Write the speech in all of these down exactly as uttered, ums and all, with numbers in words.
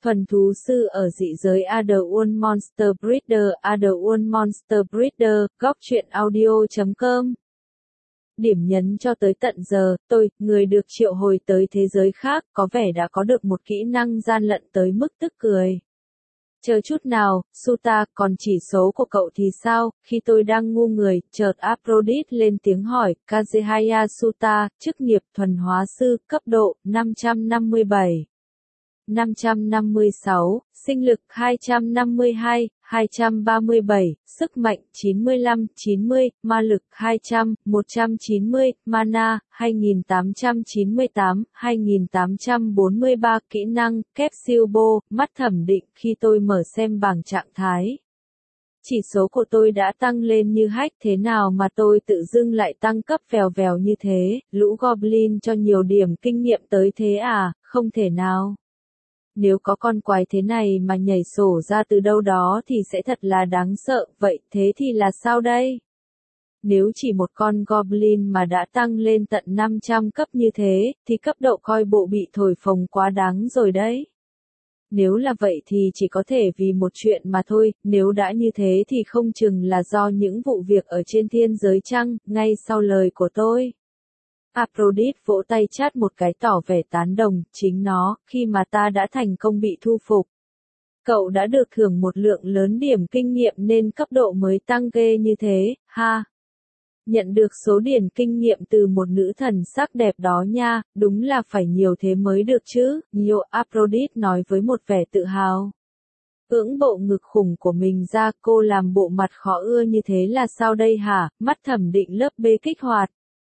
Thuần thú sư ở dị giới Otherworld Monster Breeder, Otherworld Monster Breeder, góc truyện audio chấm com. Điểm nhấn cho tới tận giờ, tôi, người được triệu hồi tới thế giới khác, có vẻ đã có được một kỹ năng gian lận tới mức tức cười. Chờ chút nào, Suta, còn chỉ số của cậu thì sao? Khi tôi đang ngu người, chợt Aphrodite lên tiếng hỏi, Kazehaya Suta, chức nghiệp thuần hóa sư, cấp độ, năm trăm năm mươi bảy. năm trăm năm mươi sáu, sinh lực hai trăm năm mươi hai, hai trăm ba mươi bảy, sức mạnh chín mươi lăm, chín mươi, ma lực hai trăm, một trăm chín mươi, mana hai nghìn tám trăm chín mươi tám, hai nghìn tám trăm bốn mươi ba, kỹ năng Capsule Bow, mắt thẩm định. Khi tôi mở xem bảng trạng thái, chỉ số của tôi đã tăng lên như hách, thế nào mà tôi tự dưng lại tăng cấp vèo vèo như thế, lũ Goblin cho nhiều điểm kinh nghiệm tới thế à, không thể nào. Nếu có con quái thế này mà nhảy sổ ra từ đâu đó thì sẽ thật là đáng sợ, vậy thế thì là sao đây? Nếu chỉ một con Goblin mà đã tăng lên tận năm trăm cấp như thế, thì cấp độ coi bộ bị thổi phồng quá đáng rồi đấy. Nếu là vậy thì chỉ có thể vì một chuyện mà thôi, nếu đã như thế thì không chừng là do những vụ việc ở trên thiên giới chăng, ngay sau lời của tôi. Aphrodite vỗ tay chát một cái tỏ vẻ tán đồng, chính nó, khi mà ta đã thành công bị thu phục. Cậu đã được thưởng một lượng lớn điểm kinh nghiệm nên cấp độ mới tăng ghê như thế, ha. Nhận được số điểm kinh nghiệm từ một nữ thần sắc đẹp đó nha, đúng là phải nhiều thế mới được chứ, nhiều, Aphrodite nói với một vẻ tự hào. Ưỡng bộ ngực khủng của mình ra, cô làm bộ mặt khó ưa như thế là sao đây hả, mắt thẩm định lớp B kích hoạt.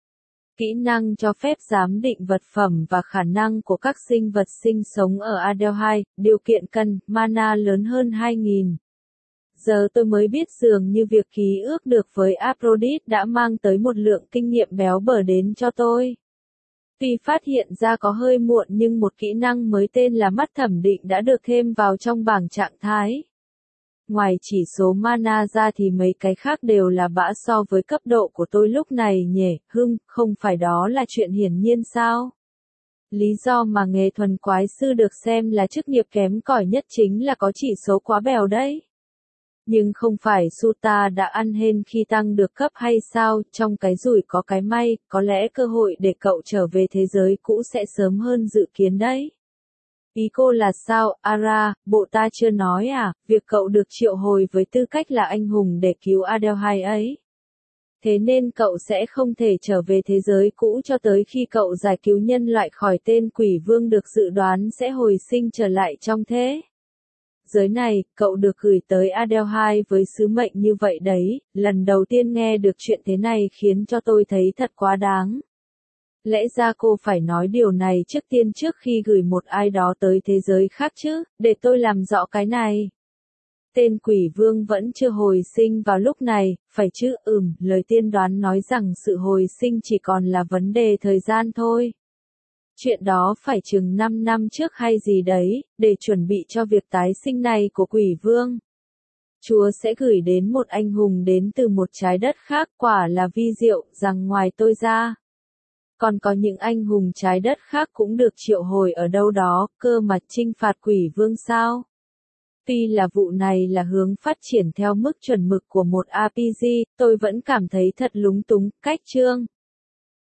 Kỹ năng cho phép giám định vật phẩm và khả năng của các sinh vật sinh sống ở Adelheid, điều kiện cần, mana lớn hơn hai nghìn. Giờ tôi mới biết dường như việc ký ước được với Aphrodite đã mang tới một lượng kinh nghiệm béo bở đến cho tôi. Tuy phát hiện ra có hơi muộn nhưng một kỹ năng mới tên là mắt thẩm định đã được thêm vào trong bảng trạng thái. Ngoài chỉ số mana ra thì mấy cái khác đều là bã so với cấp độ của tôi lúc này nhỉ, hưng, không phải đó là chuyện hiển nhiên sao? Lý do mà nghề thuần quái sư được xem là chức nghiệp kém cỏi nhất chính là có chỉ số quá bèo đấy. Nhưng không phải Suta đã ăn hên khi tăng được cấp hay sao, trong cái rủi có cái may, có lẽ cơ hội để cậu trở về thế giới cũ sẽ sớm hơn dự kiến đấy. Ý cô là sao, Ara, bộ ta chưa nói à, việc cậu được triệu hồi với tư cách là anh hùng để cứu Adelheid ấy. Thế nên cậu sẽ không thể trở về thế giới cũ cho tới khi cậu giải cứu nhân loại khỏi tên quỷ vương được dự đoán sẽ hồi sinh trở lại trong thế giới này, cậu được gửi tới Adelheid với sứ mệnh như vậy đấy, lần đầu tiên nghe được chuyện thế này khiến cho tôi thấy thật quá đáng. Lẽ ra cô phải nói điều này trước tiên trước khi gửi một ai đó tới thế giới khác chứ, để tôi làm rõ cái này. Tên quỷ vương vẫn chưa hồi sinh vào lúc này, phải chứ, ừm, lời tiên đoán nói rằng sự hồi sinh chỉ còn là vấn đề thời gian thôi. Chuyện đó phải chừng năm năm trước hay gì đấy, để chuẩn bị cho việc tái sinh này của quỷ vương. Chúa sẽ gửi đến một anh hùng đến từ một trái đất khác, quả là vi diệu, rằng ngoài tôi ra. Còn có những anh hùng trái đất khác cũng được triệu hồi ở đâu đó, cơ mà chinh phạt quỷ vương sao? Tuy là vụ này là hướng phát triển theo mức chuẩn mực của một rờ pê giê, tôi vẫn cảm thấy thật lúng túng, cách chương.